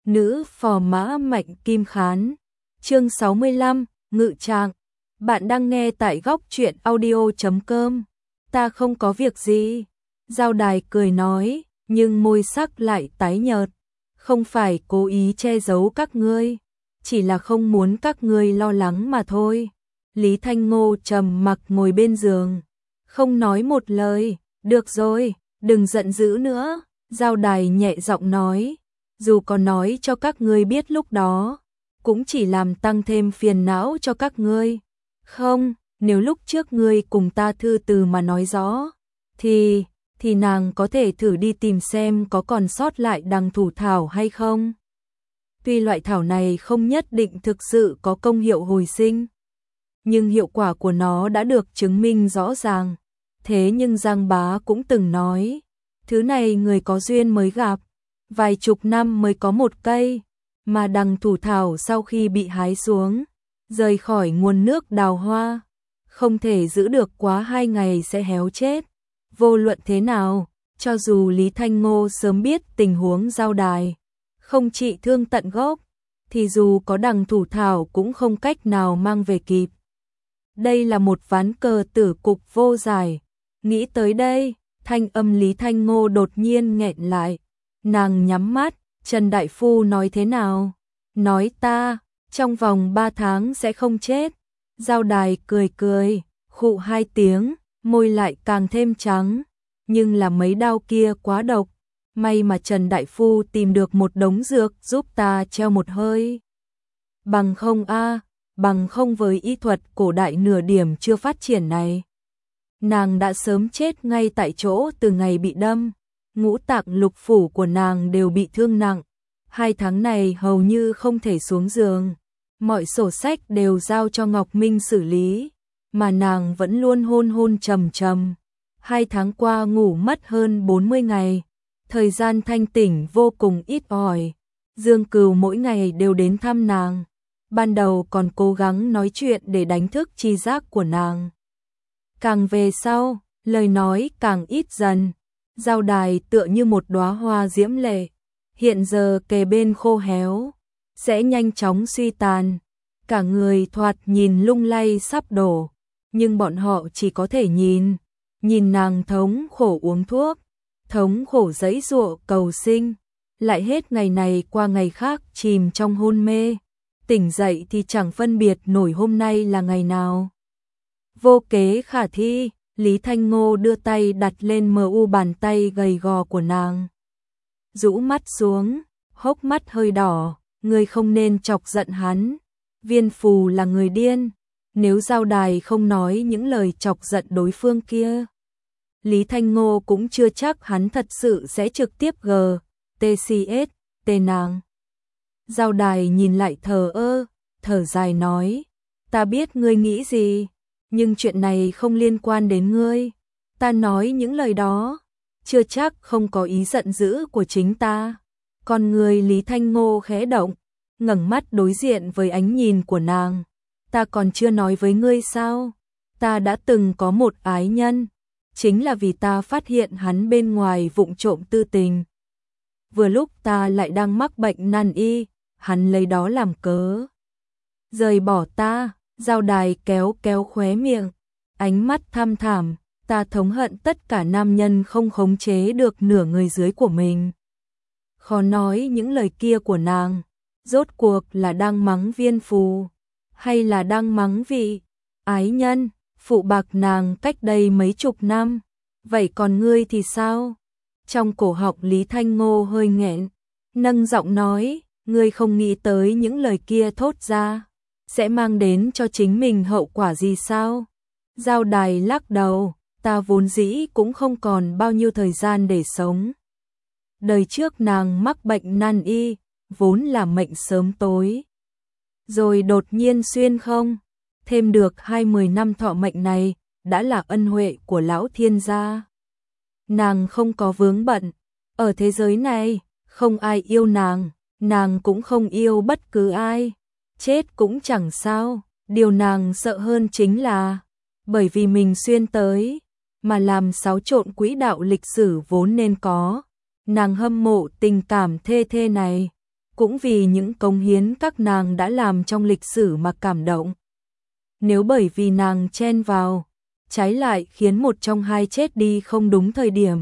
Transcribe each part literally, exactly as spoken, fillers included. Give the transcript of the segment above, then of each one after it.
nữ phò mã Mạnh Kim Khán. Chương sáu mươi lăm, Ngự Trạng. Bạn đang nghe tại góc truyện audio chấm com. Ta không có việc gì. Giao Đài cười nói, nhưng môi sắc lại tái nhợt. Không phải cố ý che giấu các ngươi, chỉ là không muốn các ngươi lo lắng mà thôi. Lý Thanh Ngô trầm mặc ngồi bên giường, không nói một lời. Được rồi, đừng giận dữ nữa. Giao Đài nhẹ giọng nói, dù có nói cho các ngươi biết lúc đó, cũng chỉ làm tăng thêm phiền não cho các ngươi. Không, nếu lúc trước ngươi cùng ta thư từ mà nói rõ, thì, thì nàng có thể thử đi tìm xem có còn sót lại đằng thủ thảo hay không. Tuy loại thảo này không nhất định thực sự có công hiệu hồi sinh, nhưng hiệu quả của nó đã được chứng minh rõ ràng. Thế nhưng Giang Bá cũng từng nói, thứ này người có duyên mới gặp, vài chục năm mới có một cây, mà đằng thủ thảo sau khi bị hái xuống, rời khỏi nguồn nước đào hoa, không thể giữ được quá hai ngày sẽ héo chết. Vô luận thế nào, cho dù Lý Thanh Ngô sớm biết tình huống Giao Đài không trị thương tận gốc, thì dù có đằng thủ thảo cũng không cách nào mang về kịp. Đây là một ván cờ tử cục vô giải. Nghĩ tới đây, thanh âm Lý Thanh Ngô đột nhiên nghẹn lại. Nàng nhắm mắt, Trần Đại Phu nói thế nào? Nói ta, trong vòng ba tháng sẽ không chết. Giao Đài cười cười, khụ hai tiếng, môi lại càng thêm trắng. Nhưng là mấy đao kia quá độc. May mà Trần Đại Phu tìm được một đống dược giúp ta treo một hơi. Bằng không a, bằng không với y thuật cổ đại nửa điểm chưa phát triển này, nàng đã sớm chết ngay tại chỗ từ ngày bị đâm. Ngũ tạng lục phủ của nàng đều bị thương nặng. Hai tháng này hầu như không thể xuống giường. Mọi sổ sách đều giao cho Ngọc Minh xử lý, mà nàng vẫn luôn hôn hôn trầm trầm. Hai tháng qua ngủ mất hơn bốn mươi ngày. Thời gian thanh tỉnh vô cùng ít ỏi. Dương Cừu mỗi ngày đều đến thăm nàng. Ban đầu còn cố gắng nói chuyện để đánh thức tri giác của nàng. Càng về sau, lời nói càng ít dần. Giao Đài tựa như một đóa hoa diễm lệ, hiện giờ kề bên khô héo, sẽ nhanh chóng suy tàn. Cả người thoạt nhìn lung lay sắp đổ, nhưng bọn họ chỉ có thể nhìn, nhìn nàng thống khổ uống thuốc, thống khổ giãy giụa cầu sinh, lại hết ngày này qua ngày khác chìm trong hôn mê, tỉnh dậy thì chẳng phân biệt nổi hôm nay là ngày nào. Vô kế khả thi, Lý Thanh Ngô đưa tay đặt lên mờ u bàn tay gầy gò của nàng. Rũ mắt xuống, hốc mắt hơi đỏ, ngươi không nên chọc giận hắn. Viên Phù là người điên, nếu Giao Đài không nói những lời chọc giận đối phương kia, Lý Thanh Ngô cũng chưa chắc hắn thật sự sẽ trực tiếp gờ, tê xê ét, tê nàng. Giao Đài nhìn lại thờ ơ, thở dài nói, ta biết ngươi nghĩ gì, nhưng chuyện này không liên quan đến ngươi. Ta nói những lời đó, chưa chắc không có ý giận dữ của chính ta. Con người Lý Thanh Ngô khẽ động, ngẩng mắt đối diện với ánh nhìn của nàng. Ta còn chưa nói với ngươi sao? Ta đã từng có một ái nhân, chính là vì ta phát hiện hắn bên ngoài vụng trộm tư tình. Vừa lúc ta lại đang mắc bệnh nan y, hắn lấy đó làm cớ rời bỏ ta. Giao Đài kéo kéo khóe miệng, ánh mắt thăm thẳm, ta thống hận tất cả nam nhân không khống chế được nửa người dưới của mình. Khó nói những lời kia của nàng, rốt cuộc là đang mắng Viên Phù, hay là đang mắng vị ái nhân, phụ bạc nàng cách đây mấy chục năm. Vậy còn ngươi thì sao? Trong cổ họng Lý Thanh Ngô hơi nghẹn, nâng giọng nói, ngươi không nghĩ tới những lời kia thốt ra sẽ mang đến cho chính mình hậu quả gì sao? Giao Đài lắc đầu, ta vốn dĩ cũng không còn bao nhiêu thời gian để sống. Đời trước nàng mắc bệnh nan y, vốn là mệnh sớm tối. Rồi đột nhiên xuyên không, thêm được hai mươi năm thọ mệnh này, đã là ân huệ của lão thiên gia. Nàng không có vướng bận, ở thế giới này, không ai yêu nàng, nàng cũng không yêu bất cứ ai. Chết cũng chẳng sao, điều nàng sợ hơn chính là, bởi vì mình xuyên tới, mà làm xáo trộn quỹ đạo lịch sử vốn nên có. Nàng hâm mộ tình cảm thê thê này, cũng vì những cống hiến các nàng đã làm trong lịch sử mà cảm động. Nếu bởi vì nàng chen vào, trái lại khiến một trong hai chết đi không đúng thời điểm,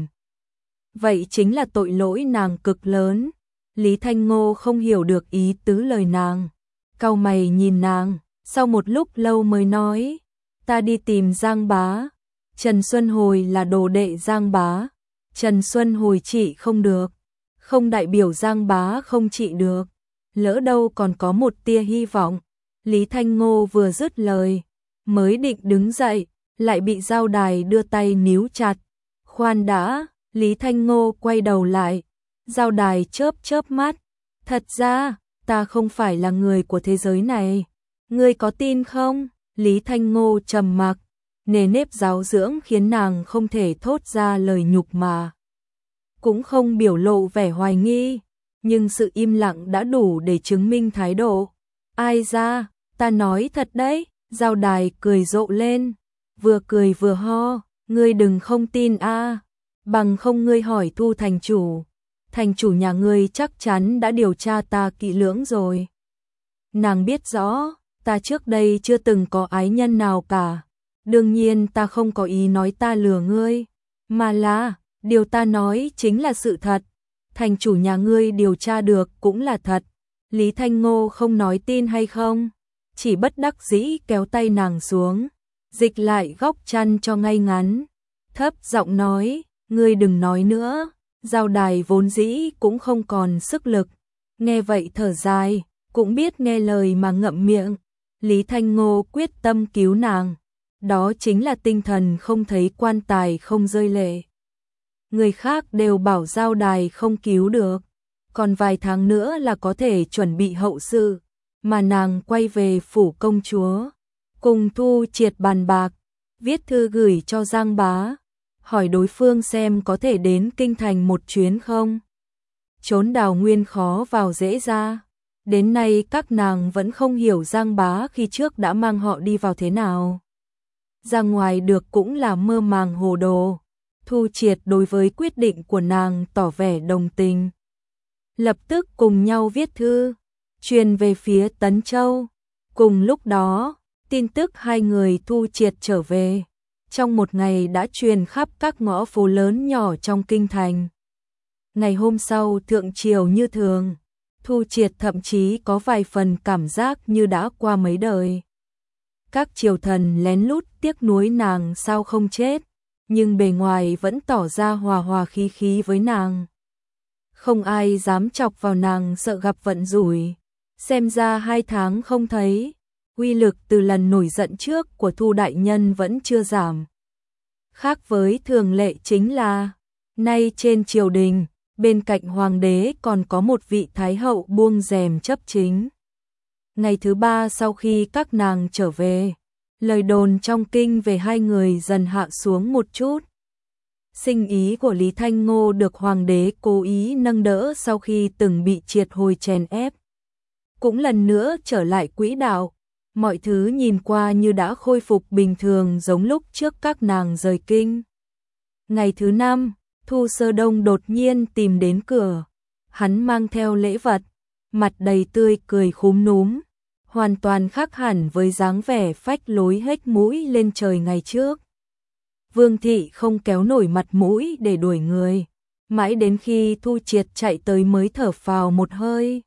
vậy chính là tội lỗi nàng cực lớn. Lý Thanh Ngô không hiểu được ý tứ lời nàng, cau mày nhìn nàng, sau một lúc lâu mới nói, ta đi tìm Giang Bá. Trần Xuân Hồi là đồ đệ Giang Bá, Trần Xuân Hồi trị không được, không đại biểu Giang Bá không trị được, lỡ đâu còn có một tia hy vọng. Lý Thanh Ngô vừa dứt lời, mới định đứng dậy, lại bị Giao Đài đưa tay níu chặt. Khoan đã, Lý Thanh Ngô quay đầu lại, Giao Đài chớp chớp mắt, thật ra, ta không phải là người của thế giới này, ngươi có tin không? Lý Thanh Ngô trầm mặc, nề nếp giáo dưỡng khiến nàng không thể thốt ra lời nhục mà, cũng không biểu lộ vẻ hoài nghi, nhưng sự im lặng đã đủ để chứng minh thái độ. Ai ra, ta nói thật đấy. Giao Đài cười rộ lên, vừa cười vừa ho, ngươi đừng không tin a, bằng không ngươi hỏi Thu thành chủ, thành chủ nhà ngươi chắc chắn đã điều tra ta kỹ lưỡng rồi. Nàng biết rõ, ta trước đây chưa từng có ái nhân nào cả, đương nhiên ta không có ý nói ta lừa ngươi, mà là, điều ta nói chính là sự thật, thành chủ nhà ngươi điều tra được cũng là thật. Lý Thanh Ngô không nói tin hay không, chỉ bất đắc dĩ kéo tay nàng xuống, dịch lại góc chăn cho ngay ngắn, thấp giọng nói, ngươi đừng nói nữa. Giao Đài vốn dĩ cũng không còn sức lực, nghe vậy thở dài, cũng biết nghe lời mà ngậm miệng. Lý Thanh Ngô quyết tâm cứu nàng, đó chính là tinh thần không thấy quan tài không rơi lệ. Người khác đều bảo Giao Đài không cứu được, còn vài tháng nữa là có thể chuẩn bị hậu sự, mà nàng quay về phủ công chúa, cùng Thu Triệt bàn bạc, viết thư gửi cho Giang Bá, hỏi đối phương xem có thể đến kinh thành một chuyến không. Trốn Đào Nguyên khó vào dễ ra, đến nay các nàng vẫn không hiểu Giang Bá khi trước đã mang họ đi vào thế nào. Ra ngoài được cũng là mơ màng hồ đồ. Thu Triệt đối với quyết định của nàng tỏ vẻ đồng tình, lập tức cùng nhau viết thư truyền về phía Tấn Châu. Cùng lúc đó, tin tức hai người Thu Triệt trở về trong một ngày đã truyền khắp các ngõ phố lớn nhỏ trong kinh thành. Ngày hôm sau thượng triều như thường, Thu Triệt thậm chí có vài phần cảm giác như đã qua mấy đời. Các triều thần lén lút tiếc nuối nàng sao không chết, nhưng bề ngoài vẫn tỏ ra hòa hòa khí khí với nàng. Không ai dám chọc vào nàng sợ gặp vận rủi. Xem ra hai tháng không thấy, uy lực từ lần nổi giận trước của Thu đại nhân vẫn chưa giảm. Khác với thường lệ chính là, nay trên triều đình, bên cạnh hoàng đế còn có một vị thái hậu buông rèm chấp chính. Ngày thứ ba sau khi các nàng trở về, lời đồn trong kinh về hai người dần hạ xuống một chút. Sinh ý của Lý Thanh Ngô được hoàng đế cố ý nâng đỡ sau khi từng bị triệt hồi chèn ép, cũng lần nữa trở lại quỹ đạo, mọi thứ nhìn qua như đã khôi phục bình thường giống lúc trước các nàng rời kinh. Ngày thứ năm, Thu Sơ Đông đột nhiên tìm đến cửa, hắn mang theo lễ vật, mặt đầy tươi cười khúm núm, hoàn toàn khác hẳn với dáng vẻ phách lối hếch mũi lên trời ngày trước. Vương thị không kéo nổi mặt mũi để đuổi người, mãi đến khi Thu Triệt chạy tới mới thở phào một hơi.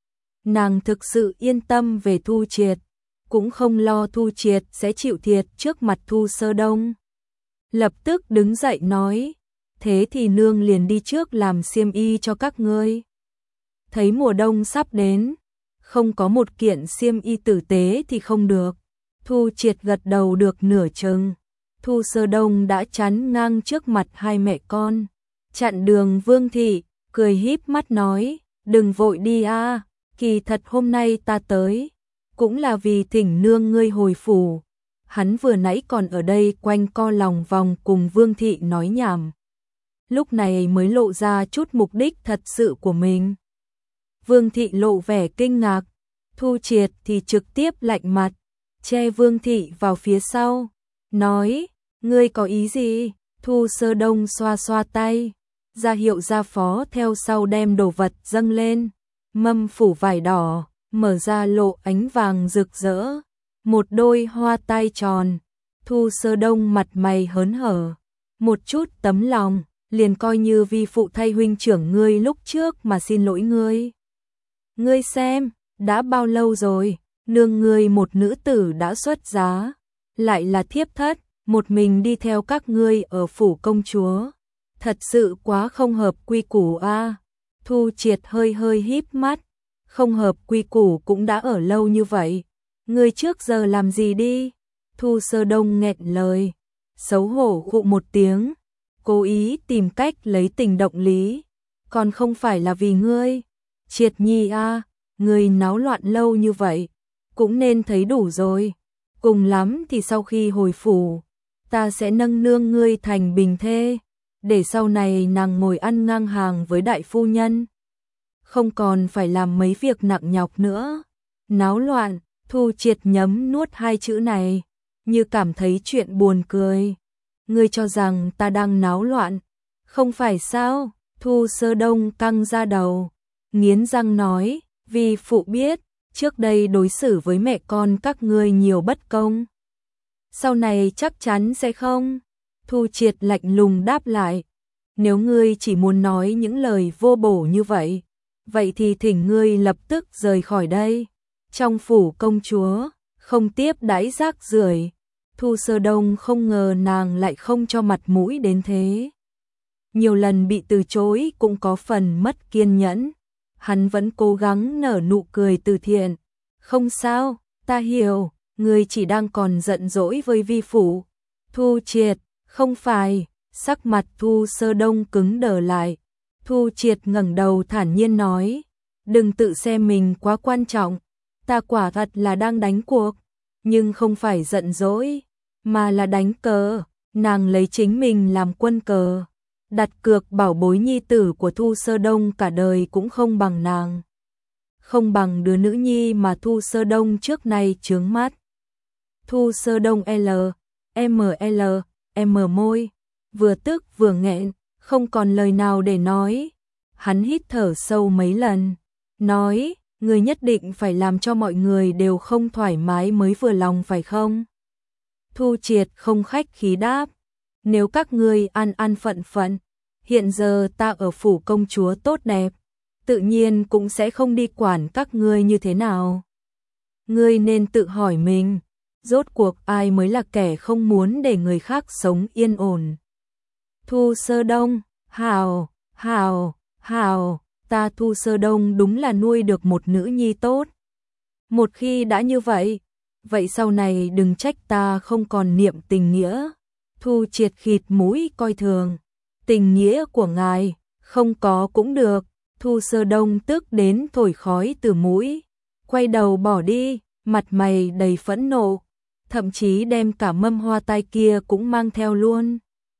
Nàng thực sự yên tâm về Thu Triệt, cũng không lo Thu Triệt sẽ chịu thiệt trước mặt Thu Sơ Đông. Lập tức đứng dậy nói, thế thì nương liền đi trước làm xiêm y cho các ngươi. Thấy mùa đông sắp đến, không có một kiện xiêm y tử tế thì không được. Thu Triệt gật đầu được nửa chừng. Thu Sơ Đông đã chắn ngang trước mặt hai mẹ con, chặn đường Vương thị, cười híp mắt nói, đừng vội đi a, kỳ thật hôm nay ta tới, cũng là vì thỉnh nương ngươi hồi phủ. Hắn vừa nãy còn ở đây quanh co lòng vòng cùng Vương thị nói nhảm, lúc này mới lộ ra chút mục đích thật sự của mình. Vương thị lộ vẻ kinh ngạc, Thu Triệt thì trực tiếp lạnh mặt, che Vương thị vào phía sau, nói, ngươi có ý gì? Thu Sơ Đông xoa xoa tay, ra hiệu gia phó theo sau đem đồ vật dâng lên, mâm phủ vải đỏ, mở ra lộ ánh vàng rực rỡ, một đôi hoa tai tròn. Thu Sơ Đông mặt mày hớn hở, một chút tấm lòng, liền coi như vi phụ thay huynh trưởng ngươi lúc trước mà xin lỗi ngươi. Ngươi xem, đã bao lâu rồi, nương ngươi một nữ tử đã xuất giá, lại là thiếp thất, một mình đi theo các ngươi ở phủ công chúa. Thật sự quá không hợp quy củ a. À. Thu Triệt hơi hơi híp mắt, không hợp quy củ cũng đã ở lâu như vậy, ngươi trước giờ làm gì đi? Thu Sơ Đông nghẹn lời, xấu hổ khụ một tiếng, cố ý tìm cách lấy tình động lý, còn không phải là vì ngươi. Triệt Nhi a, à, ngươi náo loạn lâu như vậy, cũng nên thấy đủ rồi. Cùng lắm thì sau khi hồi phủ, ta sẽ nâng nương ngươi thành bình thê, để sau này nàng ngồi ăn ngang hàng với đại phu nhân, không còn phải làm mấy việc nặng nhọc nữa. Náo loạn, Thu Triệt nhấm nuốt hai chữ này, như cảm thấy chuyện buồn cười. Ngươi cho rằng ta đang náo loạn, không phải sao? Thu Sơ Đông căng ra đầu, nghiến răng nói, vì phụ biết, trước đây đối xử với mẹ con các ngươi nhiều bất công. Sau này chắc chắn sẽ không. Thu Triệt lạnh lùng đáp lại, nếu ngươi chỉ muốn nói những lời vô bổ như vậy, vậy thì thỉnh ngươi lập tức rời khỏi đây. Trong phủ công chúa, không tiếp đãi rác rưởi. Thu Sơ Đông không ngờ nàng lại không cho mặt mũi đến thế. Nhiều lần bị từ chối cũng có phần mất kiên nhẫn. Hắn vẫn cố gắng nở nụ cười từ thiện. Không sao, ta hiểu, ngươi chỉ đang còn giận dỗi với vi phụ. Thu Triệt, không phải, sắc mặt Thu Sơ Đông cứng đờ lại. Thu Triệt ngẩng đầu thản nhiên nói, đừng tự xem mình quá quan trọng, ta quả thật là đang đánh cuộc, nhưng không phải giận dỗi, mà là đánh cờ. Nàng lấy chính mình làm quân cờ, đặt cược bảo bối nhi tử của Thu Sơ Đông cả đời cũng không bằng nàng, không bằng đứa nữ nhi mà Thu Sơ Đông trước nay chướng mắt. Thu Sơ Đông L, M L, M môi, vừa tức vừa nghẹn, không còn lời nào để nói. Hắn hít thở sâu mấy lần, nói, ngươi nhất định phải làm cho mọi người đều không thoải mái mới vừa lòng phải không? Thu Triệt không khách khí đáp, nếu các ngươi ăn ăn phận phận, hiện giờ ta ở phủ công chúa tốt đẹp, tự nhiên cũng sẽ không đi quản các ngươi như thế nào. Ngươi nên tự hỏi mình, rốt cuộc ai mới là kẻ không muốn để người khác sống yên ổn. Thu Sơ Đông, hào, hào, hào, ta Thu Sơ Đông đúng là nuôi được một nữ nhi tốt. Một khi đã như vậy, vậy sau này đừng trách ta không còn niệm tình nghĩa. Thu Triệt khịt mũi coi thường, tình nghĩa của ngài, không có cũng được. Thu Sơ Đông tức đến thổi khói từ mũi, quay đầu bỏ đi, mặt mày đầy phẫn nộ, thậm chí đem cả mâm hoa tai kia cũng mang theo luôn.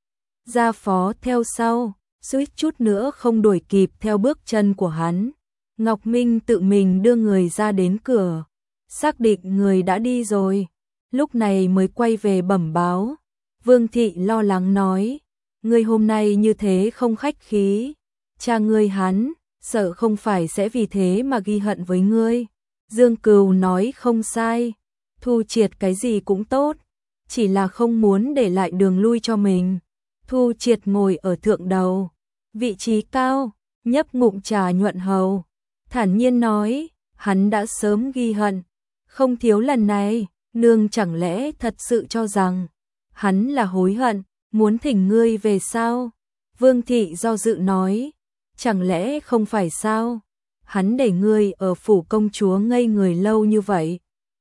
Gia Phó theo sau, suýt chút nữa không đuổi kịp theo bước chân của hắn. Ngọc Minh tự mình đưa người ra đến cửa, xác định người đã đi rồi, lúc này mới quay về bẩm báo. Vương Thị lo lắng nói, ngươi hôm nay như thế không khách khí, cha ngươi hắn, sợ không phải sẽ vì thế mà ghi hận với ngươi. Dương Cừu nói không sai, Thu Triệt cái gì cũng tốt, chỉ là không muốn để lại đường lui cho mình. Thu Triệt ngồi ở thượng đầu, vị trí cao, nhấp ngụm trà nhuận hầu, thản nhiên nói, hắn đã sớm ghi hận, không thiếu lần này, nương chẳng lẽ thật sự cho rằng hắn là hối hận, muốn thỉnh ngươi về sao? Vương Thị do dự nói, chẳng lẽ không phải sao? Hắn để ngươi ở phủ công chúa ngây người lâu như vậy,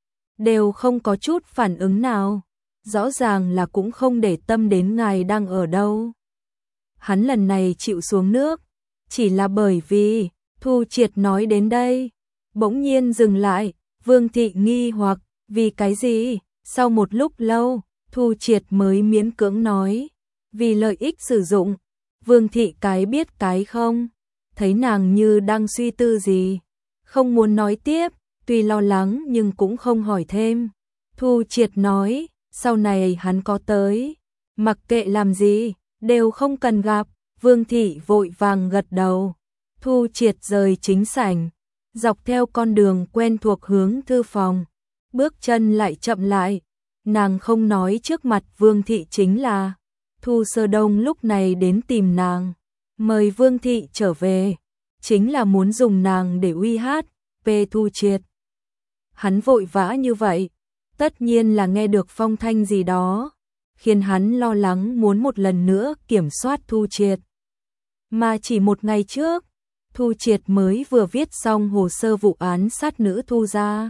đều không có chút phản ứng nào, rõ ràng là cũng không để tâm đến ngài đang ở đâu. Hắn lần này chịu xuống nước, chỉ là bởi vì, Thu Triệt nói đến đây, bỗng nhiên dừng lại, Vương Thị nghi hoặc, vì cái gì? Sau một lúc lâu, Thu Triệt mới miễn cưỡng nói, vì lợi ích sử dụng. Vương Thị cái biết cái không, thấy nàng như đang suy tư gì, không muốn nói tiếp, tuy lo lắng nhưng cũng không hỏi thêm. Thu Triệt nói, sau này hắn có tới, mặc kệ làm gì, đều không cần gặp. Vương Thị vội vàng gật đầu. Thu Triệt rời chính sảnh, dọc theo con đường quen thuộc hướng thư phòng, bước chân lại chậm lại, nàng không nói trước mặt Vương thị chính là Thu Sơ Đông lúc này đến tìm nàng, mời Vương thị trở về, chính là muốn dùng nàng để uy hát về Thu Triệt. Hắn vội vã như vậy, tất nhiên là nghe được phong thanh gì đó, khiến hắn lo lắng muốn một lần nữa kiểm soát Thu Triệt. Mà chỉ một ngày trước, Thu Triệt mới vừa viết xong hồ sơ vụ án sát nữ Thu gia.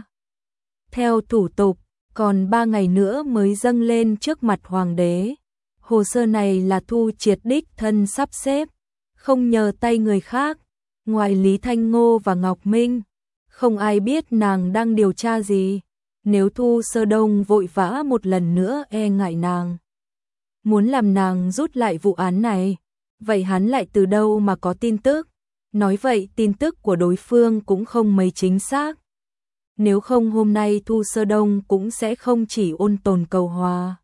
Theo thủ tục, còn ba ngày nữa mới dâng lên trước mặt hoàng đế. Hồ sơ này là Thu Triệt đích thân sắp xếp, không nhờ tay người khác, ngoài Lý Thanh Ngô và Ngọc Minh, không ai biết nàng đang điều tra gì. Nếu Thu Sơ Đông vội vã một lần nữa e ngại nàng, muốn làm nàng rút lại vụ án này, vậy hắn lại từ đâu mà có tin tức? Nói vậy tin tức của đối phương cũng không mấy chính xác. Nếu không hôm nay Thu Sơ Đông cũng sẽ không chỉ ôn tồn cầu hòa,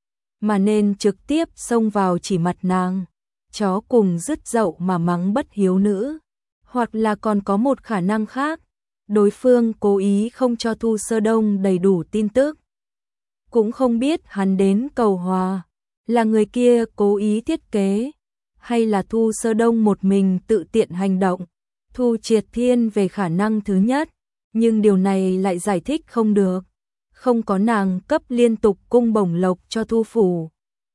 mà nên trực tiếp xông vào chỉ mặt nàng, chó cùng dứt dậu mà mắng bất hiếu nữ. Hoặc là còn có một khả năng khác, đối phương cố ý không cho Thu Sơ Đông đầy đủ tin tức. Cũng không biết hắn đến cầu hòa, là người kia cố ý thiết kế, hay là Thu Sơ Đông một mình tự tiện hành động. Thu Triệt thiên về khả năng thứ nhất, nhưng điều này lại giải thích không được. Không có nàng cấp liên tục cung bổng lộc cho Thu phủ.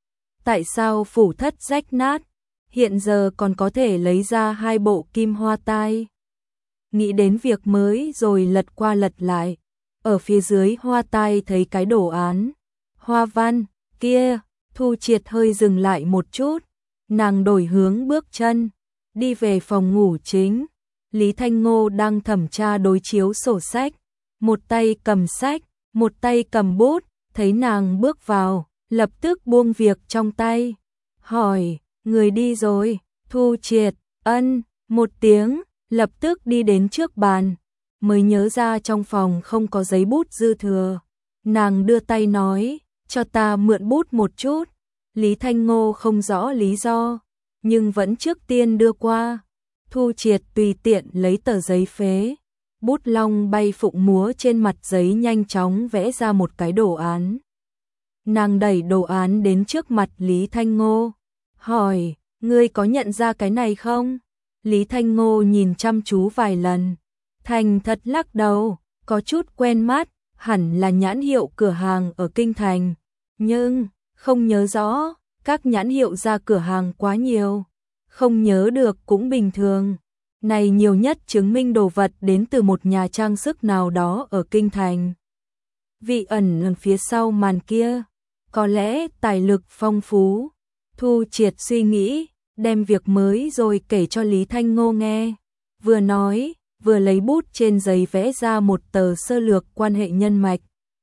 Tại sao phủ thất rách nát, hiện giờ còn có thể lấy ra hai bộ kim hoa tai? Nghĩ đến việc mới rồi lật qua lật lại, ở phía dưới hoa tai thấy cái đồ án hoa văn kia, Thu Triệt hơi dừng lại một chút, nàng đổi hướng bước chân, đi về phòng ngủ chính. Lý Thanh Ngô đang thẩm tra đối chiếu sổ sách, một tay cầm sách, một tay cầm bút, thấy nàng bước vào, lập tức buông việc trong tay, hỏi, người đi rồi? Thu Triệt, ân, một tiếng, lập tức đi đến trước bàn, mới nhớ ra trong phòng không có giấy bút dư thừa. Nàng đưa tay nói, cho ta mượn bút một chút. Lý Thanh Ngô không rõ lý do, nhưng vẫn trước tiên đưa qua. Thu Triệt tùy tiện lấy tờ giấy phế, bút long bay phụng múa trên mặt giấy nhanh chóng vẽ ra một cái đồ án. Nàng đẩy đồ án đến trước mặt Lý Thanh Ngô, hỏi, ngươi có nhận ra cái này không? Lý Thanh Ngô nhìn chăm chú vài lần, thành thật lắc đầu, có chút quen mắt, hẳn là nhãn hiệu cửa hàng ở Kinh Thành, nhưng không nhớ rõ, các nhãn hiệu ra cửa hàng quá nhiều, không nhớ được cũng bình thường. Này nhiều nhất chứng minh đồ vật đến từ một nhà trang sức nào đó ở Kinh Thành. Vị ẩn phía sau màn kia, có lẽ tài lực phong phú. Thu Triệt suy nghĩ, đem việc mới rồi kể cho Lý Thanh Ngô nghe. Vừa nói, vừa lấy bút trên giấy vẽ ra một tờ sơ lược quan hệ nhân mạch.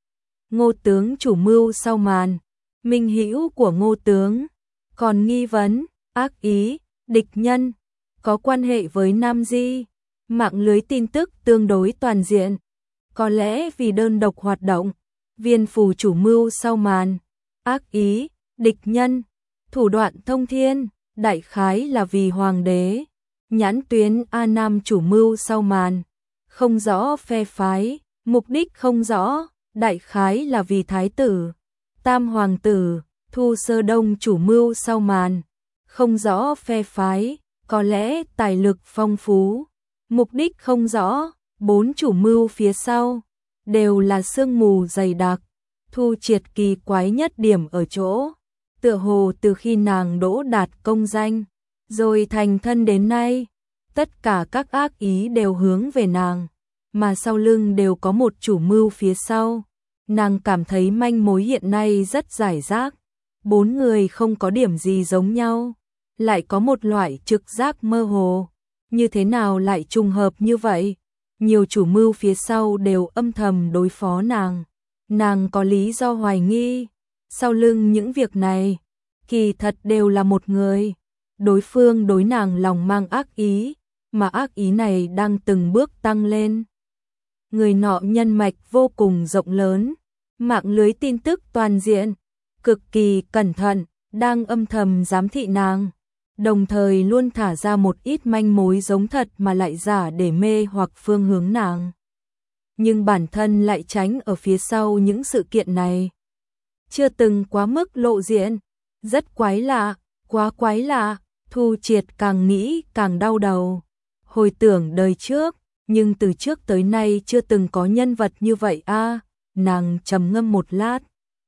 Ngô tướng chủ mưu sau màn, minh hữu của Ngô tướng, còn nghi vấn, ác ý, địch nhân, có quan hệ với Nam Di. Mạng lưới tin tức tương đối toàn diện, có lẽ vì đơn độc hoạt động. Viên phủ chủ mưu sau màn, ác ý, địch nhân, thủ đoạn thông thiên, đại khái là vì hoàng đế. Nhãn tuyến A Nam chủ mưu sau màn, không rõ phe phái, mục đích không rõ, đại khái là vì thái tử. Tam hoàng tử, Thu Sơ Đông chủ mưu sau màn, không rõ phe phái, có lẽ tài lực phong phú, mục đích không rõ. Bốn chủ mưu phía sau đều là sương mù dày đặc. Thu Triệt kỳ quái nhất điểm ở chỗ, tựa hồ từ khi nàng đỗ đạt công danh rồi thành thân đến nay, tất cả các ác ý đều hướng về nàng, mà sau lưng đều có một chủ mưu phía sau. Nàng cảm thấy manh mối hiện nay rất rải rác, bốn người không có điểm gì giống nhau, lại có một loại trực giác mơ hồ. Như thế nào lại trùng hợp như vậy? Nhiều chủ mưu phía sau đều âm thầm đối phó nàng. Nàng có lý do hoài nghi, sau lưng những việc này, kỳ thật đều là một người. Đối phương đối nàng lòng mang ác ý, mà ác ý này đang từng bước tăng lên. Người nọ nhân mạch vô cùng rộng lớn, mạng lưới tin tức toàn diện, cực kỳ cẩn thận, đang âm thầm giám thị nàng. đồng thời luôn thả ra một ít manh mối giống thật mà lại giả để mê hoặc phương hướng nàng. Nhưng bản thân lại tránh ở phía sau những sự kiện này. Chưa từng quá mức lộ diện, rất quái lạ, quá quái lạ, Thu Triệt càng nghĩ càng đau đầu. Hồi tưởng đời trước, nhưng từ trước tới nay chưa từng có nhân vật như vậy a. Nàng trầm ngâm một lát,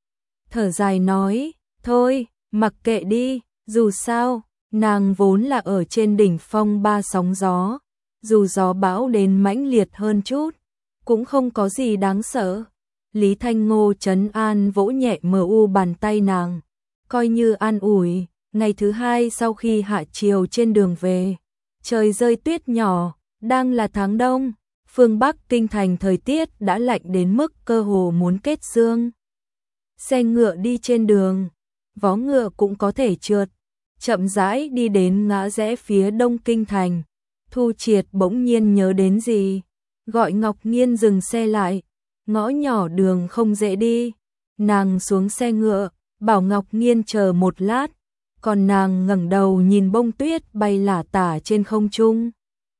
thở dài nói, thôi, mặc kệ đi, dù sao, nàng vốn là ở trên đỉnh phong ba sóng gió, dù gió bão đến mãnh liệt hơn chút, cũng không có gì đáng sợ. Lý Thanh Ngô trấn an vỗ nhẹ mờ u bàn tay nàng, coi như an ủi. Ngày thứ hai sau khi hạ chiều trên đường về, trời rơi tuyết nhỏ, đang là tháng đông, phương Bắc kinh thành thời tiết đã lạnh đến mức cơ hồ muốn kết xương. Xe ngựa đi trên đường, vó ngựa cũng có thể trượt, chậm rãi đi đến ngã rẽ phía đông kinh thành. Thu Triệt bỗng nhiên nhớ đến gì, gọi Ngọc Nghiên dừng xe lại, ngõ nhỏ đường không dễ đi. Nàng xuống xe ngựa, bảo Ngọc Nghiên chờ một lát, còn nàng ngẩng đầu nhìn bông tuyết bay lả tả trên không trung.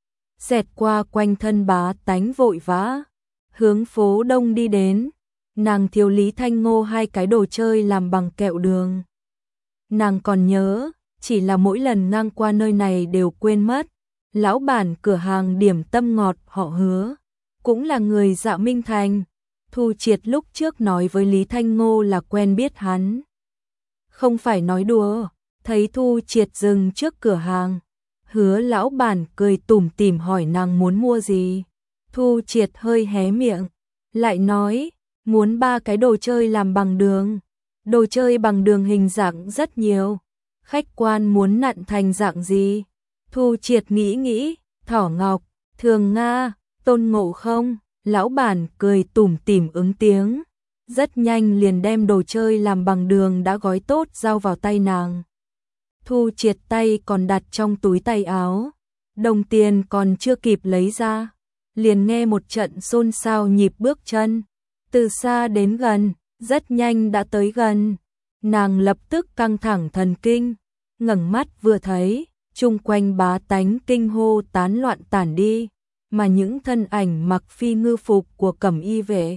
Xẹt qua quanh thân bá tánh vội vã, hướng phố đông đi đến. Nàng thiếu Lý Thanh Ngô hai cái đồ chơi làm bằng kẹo đường. Nàng còn nhớ, chỉ là mỗi lần ngang qua nơi này đều quên mất. Lão bản cửa hàng điểm tâm ngọt họ Hứa, cũng là người Dạ Minh Thành. Thu Triệt lúc trước nói với Lý Thanh Ngô là quen biết hắn. Không phải nói đùa, thấy Thu Triệt dừng trước cửa hàng. Hứa lão bản cười tủm tỉm hỏi nàng muốn mua gì. Thu Triệt hơi hé miệng, lại nói, muốn ba cái đồ chơi làm bằng đường. Đồ chơi bằng đường hình dạng rất nhiều. Khách quan muốn nặn thành dạng gì? Thu Triệt nghĩ nghĩ, thỏ ngọc, thường Nga, tôn ngộ không? Lão bản cười tủm tỉm ứng tiếng. Rất nhanh liền đem đồ chơi làm bằng đường đã gói tốt giao vào tay nàng. Thu Triệt tay còn đặt trong túi tay áo, đồng tiền còn chưa kịp lấy ra, liền nghe một trận xôn xao nhịp bước chân, từ xa đến gần, rất nhanh đã tới gần. Nàng lập tức căng thẳng thần kinh, ngẩng mắt vừa thấy, chung quanh bá tánh kinh hô tán loạn tản đi, mà những thân ảnh mặc phi ngư phục của cẩm y vệ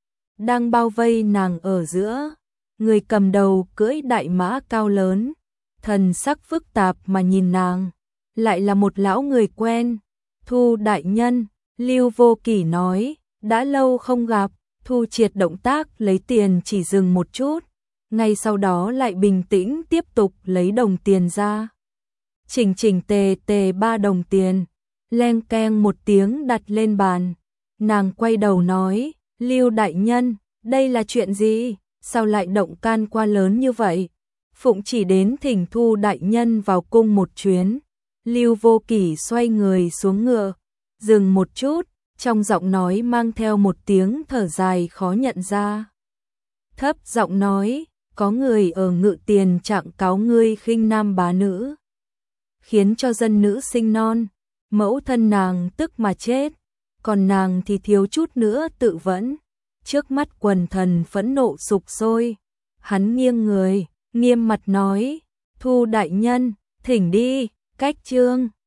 đang bao vây nàng ở giữa. Người cầm đầu cưỡi đại mã cao lớn, thần sắc phức tạp mà nhìn nàng, lại là một lão người quen. Thu đại nhân, Lưu Vô Kỷ nói, đã lâu không gặp. Thu Triệt động tác lấy tiền chỉ dừng một chút, ngay sau đó lại bình tĩnh tiếp tục lấy đồng tiền ra. Chỉnh chỉnh tề tề ba đồng tiền, leng keng một tiếng đặt lên bàn. Nàng quay đầu nói, Lưu đại nhân, đây là chuyện gì? Sao lại động can qua lớn như vậy? Phụng chỉ đến thỉnh Thu đại nhân vào cung một chuyến. Lưu Vô Kỷ xoay người xuống ngựa, dừng một chút, trong giọng nói mang theo một tiếng thở dài khó nhận ra. Thấp giọng nói, có người ở Ngự Tiền trạng cáo ngươi khinh nam bá nữ, khiến cho dân nữ sinh non, mẫu thân nàng tức mà chết, còn nàng thì thiếu chút nữa tự vẫn. Trước mắt quần thần phẫn nộ sục sôi, hắn nghiêng người, nghiêm mặt nói, Thu đại nhân, thỉnh đi, cách chương.